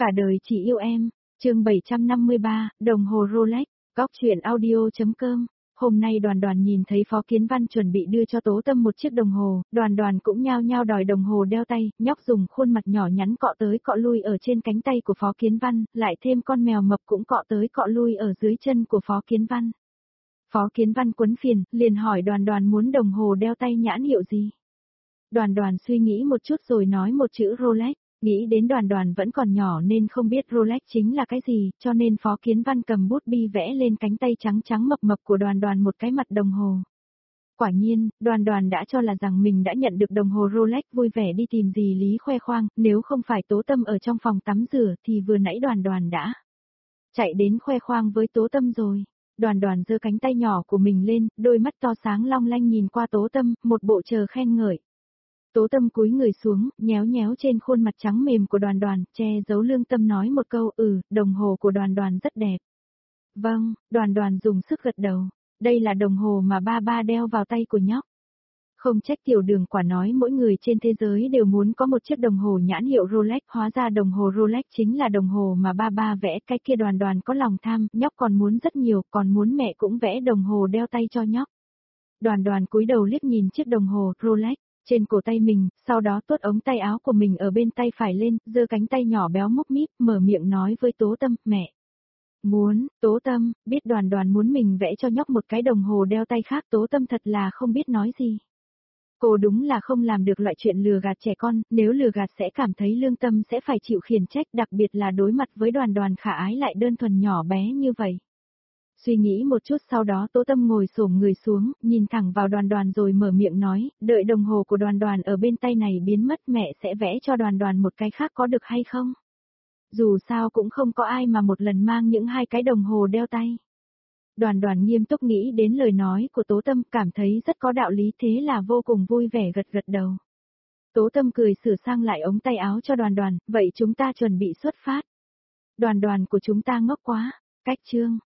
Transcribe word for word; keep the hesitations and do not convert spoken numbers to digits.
Cả đời chỉ yêu em, chương bảy trăm năm mươi ba, đồng hồ Rolex, góc chuyện audio.com. Hôm nay Đoàn Đoàn nhìn thấy Phó Kiến Văn chuẩn bị đưa cho Tố Tâm một chiếc đồng hồ, Đoàn Đoàn cũng nhao nhao đòi đồng hồ đeo tay, nhóc dùng khuôn mặt nhỏ nhắn cọ tới cọ lui ở trên cánh tay của Phó Kiến Văn, lại thêm con mèo mập cũng cọ tới cọ lui ở dưới chân của Phó Kiến Văn. Phó Kiến Văn quấn phiền, liền hỏi Đoàn Đoàn muốn đồng hồ đeo tay nhãn hiệu gì. Đoàn Đoàn suy nghĩ một chút rồi nói một chữ Rolex. Nghĩ đến Đoàn Đoàn vẫn còn nhỏ nên không biết Rolex chính là cái gì, cho nên Phó Kiến Văn cầm bút bi vẽ lên cánh tay trắng trắng mập mập của Đoàn Đoàn một cái mặt đồng hồ. Quả nhiên, Đoàn Đoàn đã cho là rằng mình đã nhận được đồng hồ Rolex, vui vẻ đi tìm dì Lý khoe khoang, nếu không phải Tố Tâm ở trong phòng tắm rửa thì vừa nãy Đoàn Đoàn đã chạy đến khoe khoang với Tố Tâm rồi. Đoàn Đoàn giơ cánh tay nhỏ của mình lên, đôi mắt to sáng long lanh nhìn qua Tố Tâm, một bộ chờ khen ngợi. Tố Tâm cúi người xuống, nhéo nhéo trên khuôn mặt trắng mềm của Đoàn Đoàn, che giấu lương tâm nói một câu, ừ, đồng hồ của Đoàn Đoàn rất đẹp. Vâng, Đoàn Đoàn dùng sức gật đầu, đây là đồng hồ mà ba ba đeo vào tay của nhóc. Không trách Tiểu Đường quả nói mỗi người trên thế giới đều muốn có một chiếc đồng hồ nhãn hiệu Rolex, hóa ra đồng hồ Rolex chính là đồng hồ mà ba ba vẽ, cái kia Đoàn Đoàn có lòng tham, nhóc còn muốn rất nhiều, còn muốn mẹ cũng vẽ đồng hồ đeo tay cho nhóc. Đoàn Đoàn cúi đầu liếc nhìn chiếc đồng hồ Rolex trên cổ tay mình, sau đó tuốt ống tay áo của mình ở bên tay phải lên, giơ cánh tay nhỏ béo múc míp, mở miệng nói với Tố Tâm, mẹ. Muốn, Tố Tâm, biết Đoàn Đoàn muốn mình vẽ cho nhóc một cái đồng hồ đeo tay khác, Tố Tâm thật là không biết nói gì. Cô đúng là không làm được loại chuyện lừa gạt trẻ con, nếu lừa gạt sẽ cảm thấy lương tâm sẽ phải chịu khiển trách, đặc biệt là đối mặt với Đoàn Đoàn khả ái lại đơn thuần nhỏ bé như vậy. Suy nghĩ một chút sau đó Tố Tâm ngồi xổm người xuống, nhìn thẳng vào Đoàn Đoàn rồi mở miệng nói, đợi đồng hồ của Đoàn Đoàn ở bên tay này biến mất mẹ sẽ vẽ cho Đoàn Đoàn một cái khác có được hay không? Dù sao cũng không có ai mà một lần mang những hai cái đồng hồ đeo tay. Đoàn Đoàn nghiêm túc nghĩ đến lời nói của Tố Tâm, cảm thấy rất có đạo lý, thế là vô cùng vui vẻ gật gật đầu. Tố Tâm cười sửa sang lại ống tay áo cho Đoàn Đoàn, vậy chúng ta chuẩn bị xuất phát. Đoàn Đoàn của chúng ta ngốc quá, cách chương.